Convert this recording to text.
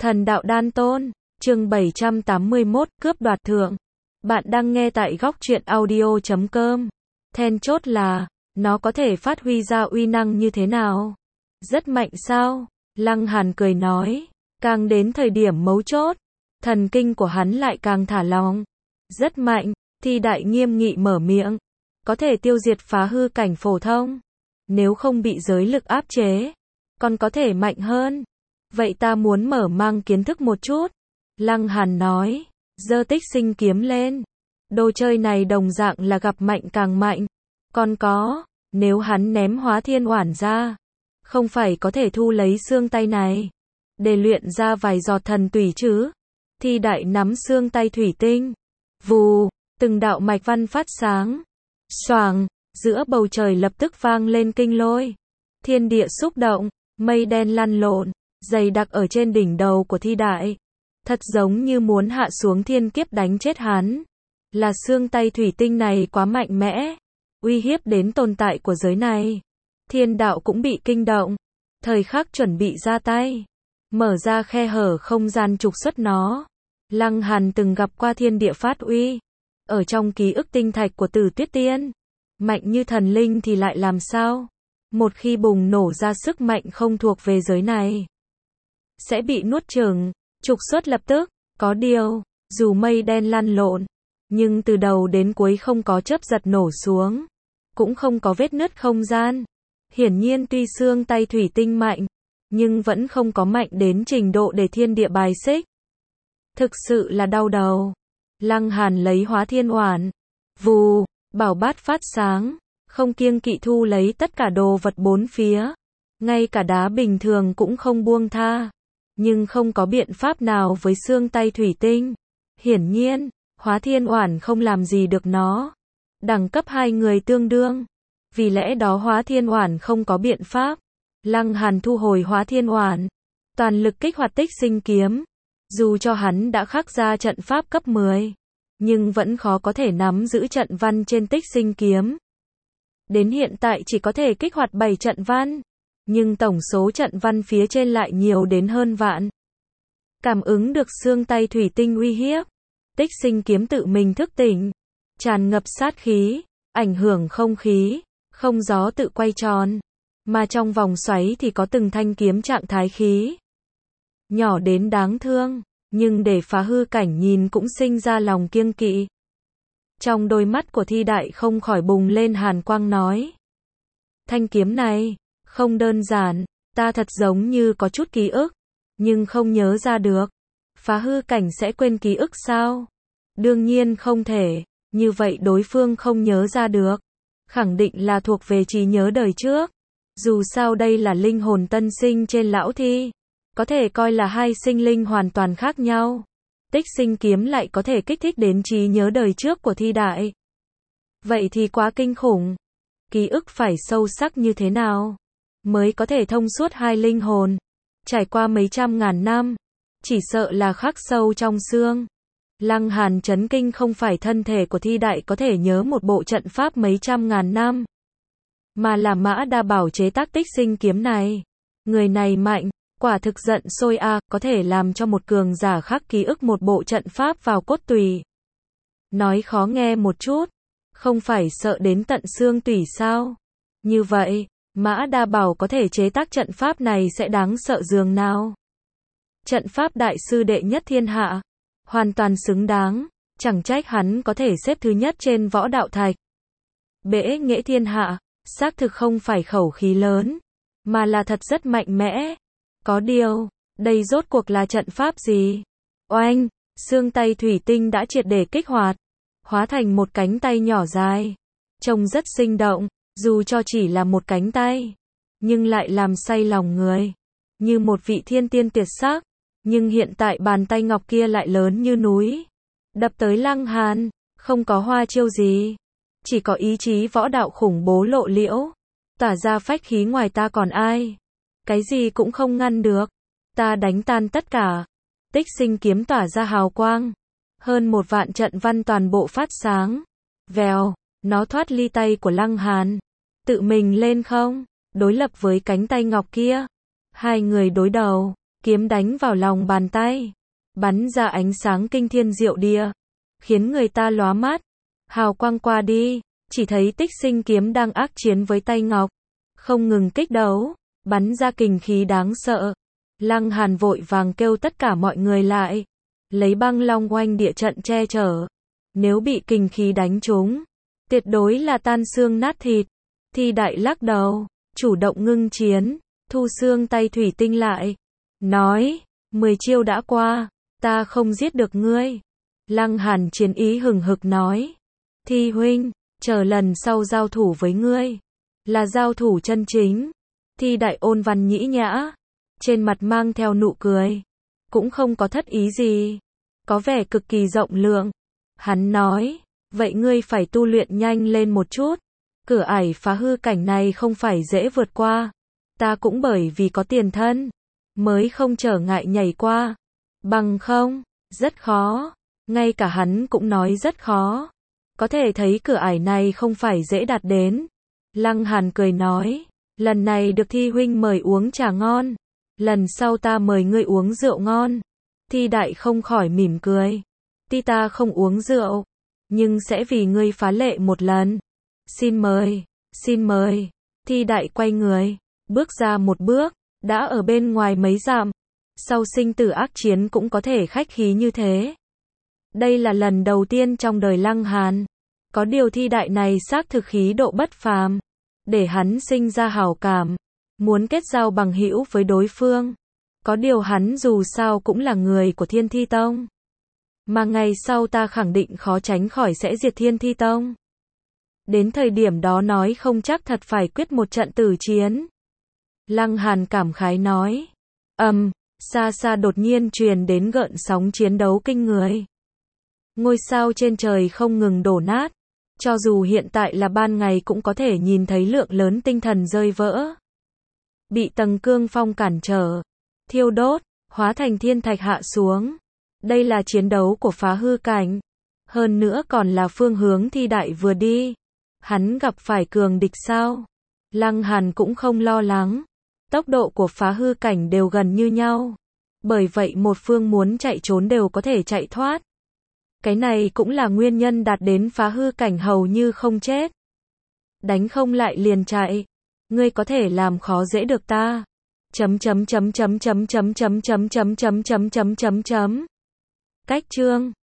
Thần đạo đan tôn, chương 781, cướp đoạt thượng. Bạn đang nghe tại góc truyện audio.com. Then chốt là, nó có thể phát huy ra uy năng như thế nào? Rất mạnh sao? Lăng Hàn cười nói, càng đến thời điểm mấu chốt, thần kinh của hắn lại càng thả lỏng. Rất mạnh, Thi Đại nghiêm nghị mở miệng, có thể tiêu diệt phá hư cảnh phổ thông. Nếu không bị giới lực áp chế, còn có thể mạnh hơn. Vậy ta muốn mở mang kiến thức một chút. Lăng Hàn nói, giơ Tích Sinh kiếm lên. Đồ chơi này đồng dạng là gặp mạnh càng mạnh. Còn có, nếu hắn ném Hóa Thiên Oản ra, không phải có thể thu lấy xương tay này, để luyện ra vài giọt thần tủy chứ? Thi Đại nắm xương tay thủy tinh. Vù, từng đạo mạch văn phát sáng. Xoàng, giữa bầu trời lập tức vang lên kinh lôi. Thiên địa xúc động, mây đen lăn lộn, dày đặc ở trên đỉnh đầu của Thi Đại. Thật giống như muốn hạ xuống thiên kiếp đánh chết hắn. Là xương tay thủy tinh này quá mạnh mẽ, uy hiếp đến tồn tại của giới này. Thiên đạo cũng bị kinh động, thời khắc chuẩn bị ra tay, mở ra khe hở không gian trục xuất nó. Lăng Hàn từng gặp qua thiên địa phát uy, ở trong ký ức tinh thạch của Tử Tuyết Tiên. Mạnh như thần linh thì lại làm sao? Một khi bùng nổ ra sức mạnh không thuộc về giới này, sẽ bị nuốt chửng, trục xuất lập tức. Có điều, dù mây đen lăn lộn, nhưng từ đầu đến cuối không có chớp giật nổ xuống, cũng không có vết nứt không gian. Hiển nhiên tuy xương tay thủy tinh mạnh, nhưng vẫn không có mạnh đến trình độ để thiên địa bài xích. Thực sự là đau đầu. Lăng Hàn lấy Hóa Thiên Oản. Vù, bảo bát phát sáng, không kiêng kỵ thu lấy tất cả đồ vật bốn phía. Ngay cả đá bình thường cũng không buông tha. Nhưng không có biện pháp nào với xương tay thủy tinh. Hiển nhiên, Hóa Thiên Oản không làm gì được nó. Đẳng cấp hai người tương đương. Vì lẽ đó Hóa Thiên Oản không có biện pháp. Lăng Hàn thu hồi Hóa Thiên Oản, toàn lực kích hoạt Tích Sinh kiếm. Dù cho hắn đã khắc ra trận pháp cấp 10, nhưng vẫn khó có thể nắm giữ trận văn trên Tích Sinh kiếm. Đến hiện tại chỉ có thể kích hoạt 7 trận văn, nhưng tổng số trận văn phía trên lại nhiều đến hơn vạn. Cảm ứng được xương tay thủy tinh uy hiếp, Tích Sinh kiếm tự mình thức tỉnh, tràn ngập sát khí, ảnh hưởng không khí, không gió tự quay tròn, mà trong vòng xoáy thì có từng thanh kiếm trạng thái khí. Nhỏ đến đáng thương, nhưng để phá hư cảnh nhìn cũng sinh ra lòng kiêng kỵ. Trong đôi mắt của Thi Đại không khỏi bùng lên hàn quang nói. Thanh kiếm này, không đơn giản, ta thật giống như có chút ký ức, nhưng không nhớ ra được. Phá hư cảnh sẽ quên ký ức sao? Đương nhiên không thể, như vậy đối phương không nhớ ra được. Khẳng định là thuộc về trí nhớ đời trước. Dù sao đây là linh hồn tân sinh trên lão Thi, có thể coi là hai sinh linh hoàn toàn khác nhau. Tích Sinh kiếm lại có thể kích thích đến trí nhớ đời trước của Thi Đại. Vậy thì quá kinh khủng. Ký ức phải sâu sắc như thế nào mới có thể thông suốt hai linh hồn, trải qua mấy trăm ngàn năm, chỉ sợ là khắc sâu trong xương. Lăng Hàn chấn kinh không phải thân thể của Thi Đại có thể nhớ một bộ trận pháp mấy trăm ngàn năm, mà là Mã Đa Bảo chế tác Tích Sinh kiếm này. Người này mạnh, quả thực giận sôi a, có thể làm cho một cường giả khắc ký ức một bộ trận pháp vào cốt tủy. Nói khó nghe một chút, không phải sợ đến tận xương tủy sao? Như vậy, Mã Đa Bảo có thể chế tác trận pháp này sẽ đáng sợ dường nào? Trận pháp đại sư đệ nhất thiên hạ, hoàn toàn xứng đáng, chẳng trách hắn có thể xếp thứ nhất trên võ đạo thạch. Bẽ nghệ thiên hạ, xác thực không phải khẩu khí lớn, mà là thật rất mạnh mẽ. Có điều, đây rốt cuộc là trận pháp gì? Oanh, xương tay thủy tinh đã triệt để kích hoạt, hóa thành một cánh tay nhỏ dài, trông rất sinh động, dù cho chỉ là một cánh tay, nhưng lại làm say lòng người, như một vị thiên tiên tuyệt sắc. Nhưng hiện tại bàn tay ngọc kia lại lớn như núi, đập tới Lăng Hàn, không có hoa chiêu gì, chỉ có ý chí võ đạo khủng bố lộ liễu, tỏa ra phách khí ngoài ta còn ai. Cái gì cũng không ngăn được, ta đánh tan tất cả. Tích Sinh kiếm tỏa ra hào quang, hơn 1 vạn trận văn toàn bộ phát sáng. Vèo, nó thoát ly tay của Lăng Hàn, tự mình lên không, đối lập với cánh tay ngọc kia. Hai người đối đầu, kiếm đánh vào lòng bàn tay, bắn ra ánh sáng kinh thiên diệu địa, khiến người ta lóa mắt. Hào quang qua đi, chỉ thấy Tích Sinh kiếm đang ác chiến với tay ngọc, không ngừng kích đấu, bắn ra kình khí đáng sợ. Lăng Hàn vội vàng kêu tất cả mọi người lại, lấy băng long oanh địa trận che chở. Nếu bị kình khí đánh trúng, tuyệt đối là tan xương nát thịt. Thi Đại lắc đầu, chủ động ngưng chiến, thu xương tay thủy tinh lại, nói, 10 chiêu đã qua, ta không giết được ngươi. Lăng Hàn chiến ý hừng hực nói, Thi huynh, chờ lần sau giao thủ với ngươi, là giao thủ chân chính. Thi Đại ôn văn nhĩ nhã, trên mặt mang theo nụ cười, cũng không có thất ý gì, có vẻ cực kỳ rộng lượng. Hắn nói, vậy ngươi phải tu luyện nhanh lên một chút, cửa ải phá hư cảnh này không phải dễ vượt qua, ta cũng bởi vì có tiền thân, mới không trở ngại nhảy qua, bằng không, rất khó, ngay cả hắn cũng nói rất khó, có thể thấy cửa ải này không phải dễ đạt đến. Lăng Hàn cười nói, lần này được Thi huynh mời uống trà ngon, lần sau ta mời ngươi uống rượu ngon. Thi Đại không khỏi mỉm cười, tuy ta không uống rượu, nhưng sẽ vì ngươi phá lệ một lần. Xin mời, xin mời. Thi Đại quay người, bước ra một bước, đã ở bên ngoài mấy dặm. Sau sinh tử ác chiến cũng có thể khách khí như thế. Đây là lần đầu tiên trong đời Lăng Hàn. Có điều Thi Đại này xác thực khí độ bất phàm, để hắn sinh ra hảo cảm, muốn kết giao bằng hữu với đối phương. Có điều hắn dù sao cũng là người của Thiên Thi Tông, mà ngày sau ta khẳng định khó tránh khỏi sẽ diệt Thiên Thi Tông. Đến thời điểm đó nói không chắc thật phải quyết một trận tử chiến. Lăng Hàn cảm khái nói. Xa xa đột nhiên truyền đến gợn sóng chiến đấu kinh người. Ngôi sao trên trời không ngừng đổ nát. Cho dù hiện tại là ban ngày cũng có thể nhìn thấy lượng lớn tinh thần rơi vỡ. Bị tầng cương phong cản trở, thiêu đốt, hóa thành thiên thạch hạ xuống. Đây là chiến đấu của phá hư cảnh. Hơn nữa còn là phương hướng Thi Đại vừa đi. Hắn gặp phải cường địch sao? Lăng Hàn cũng không lo lắng. Tốc độ của phá hư cảnh đều gần như nhau. Bởi vậy một phương muốn chạy trốn đều có thể chạy thoát. Cái này cũng là nguyên nhân đạt đến phá hư cảnh hầu như không chết. Đánh không lại liền chạy. Ngươi có thể làm khó dễ được ta. Cách chương